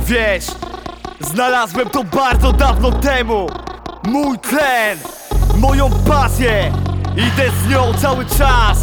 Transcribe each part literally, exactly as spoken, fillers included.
Wiesz, znalazłem to bardzo dawno temu. Mój tlen, moją pasję, idę z nią cały czas.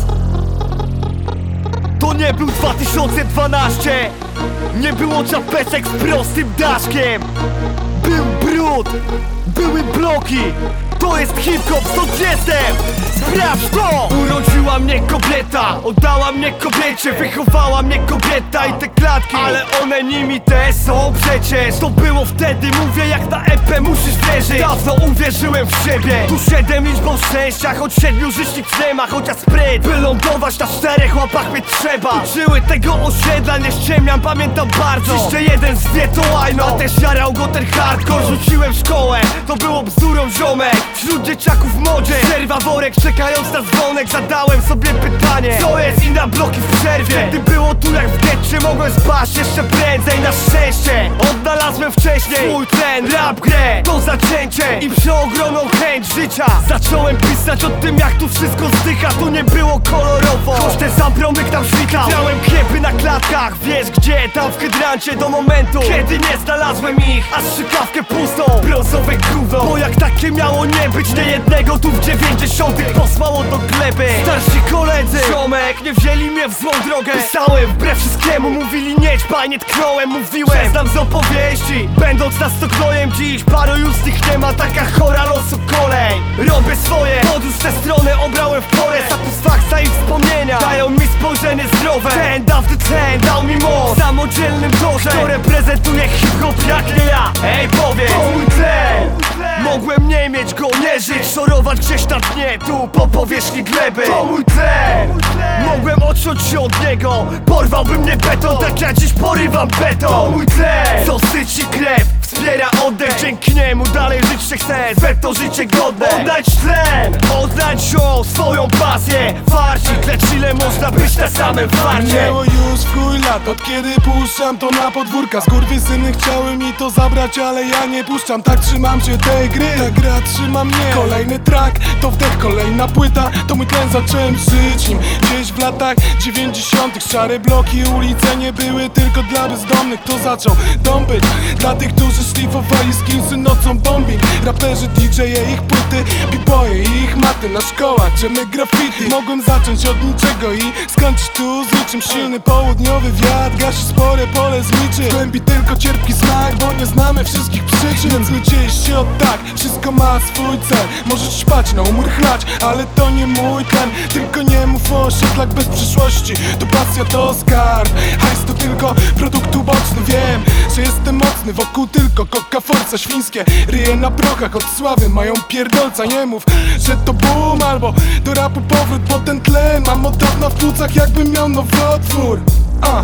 To nie był dwa tysiące dwanaście, nie było czapeczek z prostym daszkiem. Był brud, były bloki. To jest hip-hop, stąd jestem. Sprawdź to! Urodziła mnie kobieta, oddała mnie kobiecie, wychowała mnie kobieta i te klatki, ale one nimi też są przecież. To było wtedy, mówię jak na E P, musisz wierzyć. Dawno uwierzyłem w siebie. Tu siedem liczbą szczęścia, choć siedmiu żyć nikt nie ma. Chociaż spryt, wylądować na czterech łapach mnie trzeba. Uczyły tego osiedla, nie ściemniam, pamiętam bardzo. Jeszcze jeden zwie to łajno, a też jarał go ten hardcore. Rzuciłem szkołę, to było bzdurą ziomek. Wśród dzieciaków w modzie, przerwa worek, czekając na dzwonek. Zadałem sobie pytanie, co jest i na bloki w przerwie. Gdy było tu jak w getcie, mogłem spać jeszcze prędzej. Na szczęście odnalazłem wcześniej swój tlen, rap grę, to zacięcie i przeogromną chęć życia. Zacząłem pisać o tym jak tu wszystko zdycha. Tu nie było kolorowo, choć ten sam promyk tam świtał. Grałem kiepy na klatkach, wiesz gdzie? Tam w hydrancie do momentu, kiedy nie znalazłem ich, a strzykawkę pustą, brązowe gówno. Bo jak takie miało nie być, nie jednego tu w dziewięćdziesiątych posłało do gleby. Starsi koledzy, ziomek, nie wzięli mnie w złą drogę. Pisałem wbrew wszystkiemu, mówili nie ćpaj, nie tknąłem. Mówiłem, znam z opowieści, będąc na stokrojem dziś. Paru już z nich nie ma, taka chora losu kolej. Robię swoje, podróż w tę stronę obrałem w porę. Satysfakcja i wspomnienia dają mi spojrzenie zdrowe. Ten dawny ten dał mi moc w samodzielnym torze. Kto reprezentuje hip-hop jak nie ja. Ej powiedz, to mój tlen. Mogłem nie mieć go, nie żyć, szorować gdzieś na dnie, tu po powierzchni gleby. To mój tlen. Mogłem odciąć się od niego, porwałby mnie beton, tak jak dziś porywam beton. To mój tlen, co syci krew, wspiera oddech, dzięki niemu dalej żyć się chce. Zwe to życie godne, oddać tlen, oddać ją, swoją pasję. Farcik, lecz ile można być na samym farcie. Minęło już w chuj lat, od kiedy puszczam to na podwórka. Skurwysyny chciały mi to zabrać, ale ja nie puszczam. Tak trzymam się tej gry, ta gra trzyma mnie. Kolejny track, to wdech, kolejna płyta. To mój tlen, zacząłem żyć nim gdzieś w latach dziewięćdziesiątych. Szare bloki, ulice nie były tylko dla bezdomnych. To zaczął dom być dla tych, którzy szlifowali skinsy nocą bombing. Raperzy, D J e, ich płyty, b-boye i ich maty na szkołach, czy my graffiti. Mogłem zacząć od niczego i skończyć tu z niczym. Silny południowy wiatr gasi spore pole zniczy. W głębi tylko cierpki smak, bo nie znamy wszystkich przyczyn. Więc nie dzieje się od tak, wszystko ma swój cel. Możesz śpać, na umór chlać, ale to nie mój tlen. Tylko nie mów o osiedlach bez przyszłości. To pasja, to skarb, hajs to tylko produkt uboczny. Wiem, że jestem mocny, wokół tylko coca, forca, świńskie ryje na prochach od sławy mają pierdolca. Nie mów, że to boom albo do rapu powrót, bo ten tlen mam od dawna w płucach, jakbym miał nowotwór. A.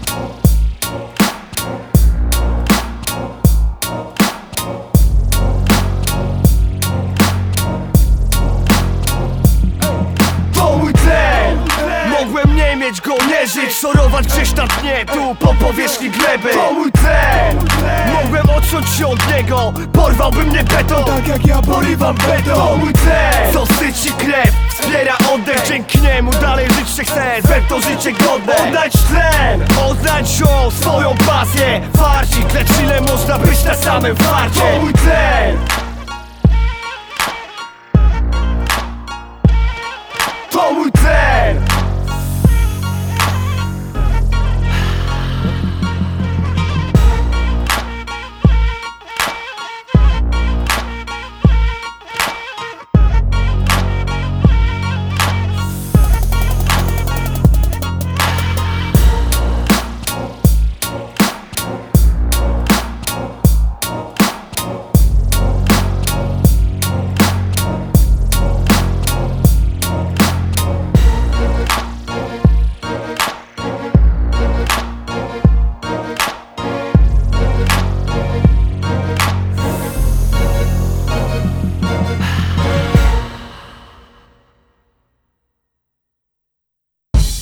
Mogłem nie mieć go, nie żyć, szorować gdzieś na dnie, tu po powierzchni gleby. To mój tlen. Mogłem odciąć się od niego, porwałby mnie beton, tak jak ja porywam beton. To mój tlen, co syci krew, wspiera oddech, dzięki niemu dalej żyć się chce. Zwe to życie godne, oddać tlen, oddać ją, swoją pasję. Farcik, lecz ile można być na samym farcie. To mój tlen.